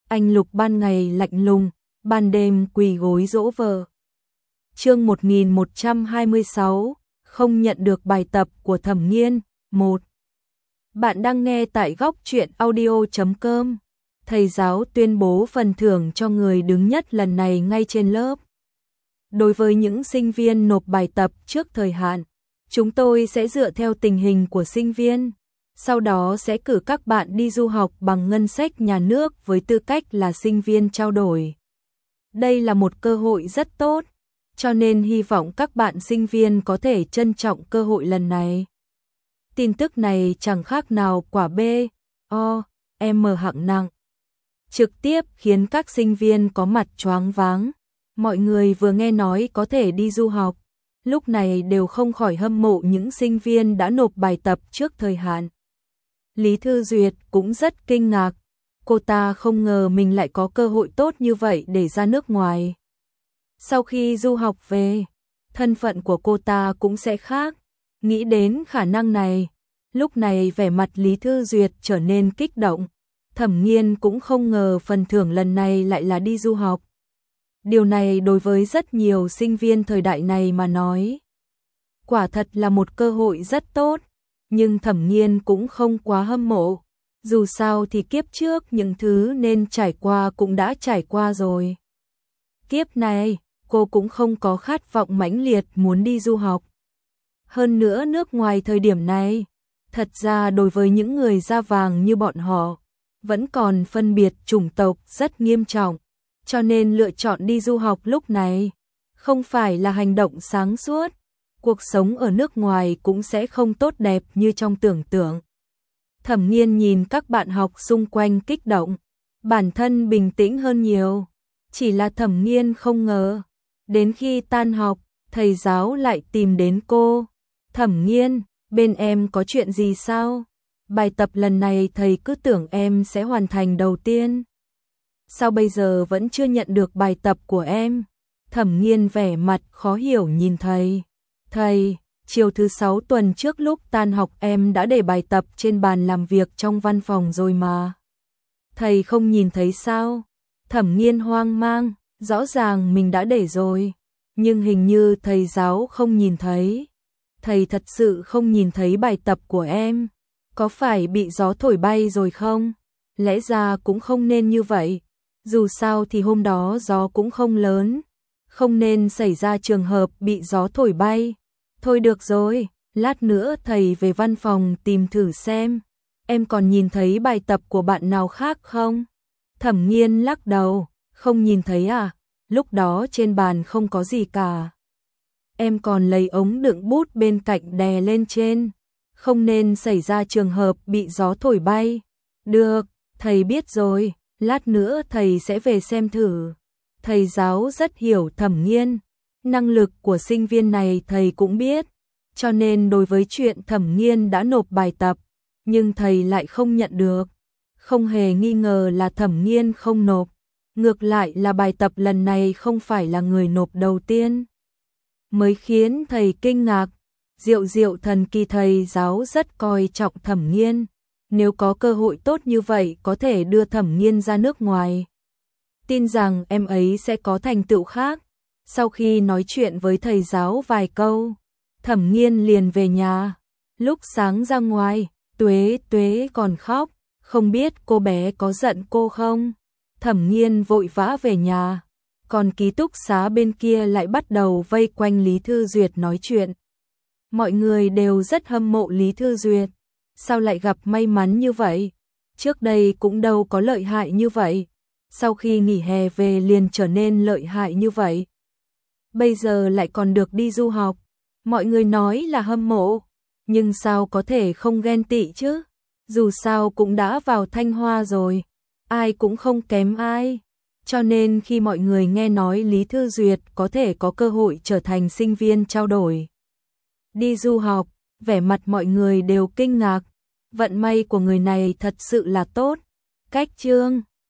anh Lục ban ngày lạnh lùng, ban đêm quỳ gối dỗ vợ. Chương 1126, không nhận được bài tập của Thẩm Nghiên. 1. Bạn đang nghe tại góc truyện audio.com. Thầy giáo tuyên bố phần thưởng cho người đứng nhất lần này ngay trên lớp. Đối với những sinh viên nộp bài tập trước thời hạn, chúng tôi sẽ dựa theo tình hình của sinh viên, sau đó sẽ cử các bạn đi du học bằng ngân sách nhà nước với tư cách là sinh viên trao đổi. Đây là một cơ hội rất tốt, cho nên hy vọng các bạn sinh viên có thể trân trọng cơ hội lần này. Tin tức này chẳng khác nào quả B, O, M hạng nặng. Trực tiếp khiến các sinh viên có mặt choáng váng. Mọi người vừa nghe nói có thể đi du học, lúc này đều không khỏi hâm mộ những sinh viên đã nộp bài tập trước thời hạn. Lý Thư Duyệt cũng rất kinh ngạc, cô ta không ngờ mình lại có cơ hội tốt như vậy để ra nước ngoài. Sau khi du học về, thân phận của cô ta cũng sẽ khác. Nghĩ đến khả năng này, lúc này vẻ mặt Lý Thư Duyệt trở nên kích động. Thẩm Nghiên cũng không ngờ phần thưởng lần này lại là đi du học. Điều này đối với rất nhiều sinh viên thời đại này mà nói, quả thật là một cơ hội rất tốt, nhưng Thẩm Nghiên cũng không quá hâm mộ. Dù sao thì kiếp trước những thứ nên trải qua cũng đã trải qua rồi. Kiếp này, cô cũng không có khát vọng mãnh liệt muốn đi du học. Hơn nữa nước ngoài thời điểm này, thật ra đối với những người da vàng như bọn họ, vẫn còn phân biệt chủng tộc rất nghiêm trọng, cho nên lựa chọn đi du học lúc này không phải là hành động sáng suốt. Cuộc sống ở nước ngoài cũng sẽ không tốt đẹp như trong tưởng tượng. Thẩm Nghiên nhìn các bạn học xung quanh kích động, bản thân bình tĩnh hơn nhiều. Chỉ là Thẩm Nghiên không ngờ, đến khi tan học, thầy giáo lại tìm đến cô. Thẩm Nghiên, bên em có chuyện gì sao? Bài tập lần này thầy cứ tưởng em sẽ hoàn thành đầu tiên. Sao bây giờ vẫn chưa nhận được bài tập của em? Thẩm Nghiên vẻ mặt khó hiểu nhìn thầy. Thầy, chiều thứ 6 tuần trước lúc tan học em đã để bài tập trên bàn làm việc trong văn phòng rồi mà. Thầy không nhìn thấy sao? Thẩm Nghiên hoang mang, rõ ràng mình đã để rồi, nhưng hình như thầy giáo không nhìn thấy. Thầy thật sự không nhìn thấy bài tập của em. Có phải bị gió thổi bay rồi không? Lẽ ra cũng không nên như vậy. Dù sao thì hôm đó gió cũng không lớn, không nên xảy ra trường hợp bị gió thổi bay. Thôi được rồi, lát nữa thầy về văn phòng tìm thử xem. Em còn nhìn thấy bài tập của bạn nào khác không? Thẩm Nghiên lắc đầu, không nhìn thấy à? Lúc đó trên bàn không có gì cả. Em còn lấy ống đựng bút bên cạnh đè lên trên, không nên xảy ra trường hợp bị gió thổi bay. Được, thầy biết rồi, lát nữa thầy sẽ về xem thử. Thầy giáo rất hiểu Thẩm Nghiên, năng lực của sinh viên này thầy cũng biết, cho nên đối với chuyện Thẩm Nghiên đã nộp bài tập, nhưng thầy lại không nhận được. Không hề nghi ngờ là Thẩm Nghiên không nộp, ngược lại là bài tập lần này không phải là người nộp đầu tiên, mới khiến thầy kinh ngạc. Diệu thần kỳ, thầy giáo rất coi trọng Thẩm Nghiên, nếu có cơ hội tốt như vậy có thể đưa Thẩm Nghiên ra nước ngoài, tin rằng em ấy sẽ có thành tựu khác. Sau khi nói chuyện với thầy giáo vài câu, Thẩm Nghiên liền về nhà. Lúc sáng ra ngoài, Tuế còn khóc, không biết cô bé có giận cô không. Thẩm Nghiên vội vã về nhà, còn ký túc xá bên kia lại bắt đầu vây quanh Lý Thư Duyệt nói chuyện. Mọi người đều rất hâm mộ Lý Thư Duyệt, sao lại gặp may mắn như vậy? Trước đây cũng đâu có lợi hại như vậy, sau khi nghỉ hè về liền trở nên lợi hại như vậy. Bây giờ lại còn được đi du học, mọi người nói là hâm mộ, nhưng sao có thể không ghen tị chứ? Dù sao cũng đã vào Thanh Hoa rồi, ai cũng không kém ai. Cho nên khi mọi người nghe nói Lý Thư Duyệt có thể có cơ hội trở thành sinh viên trao đổi, đi du học, vẻ mặt mọi người đều kinh ngạc. Vận may của người này thật sự là tốt. Cách chương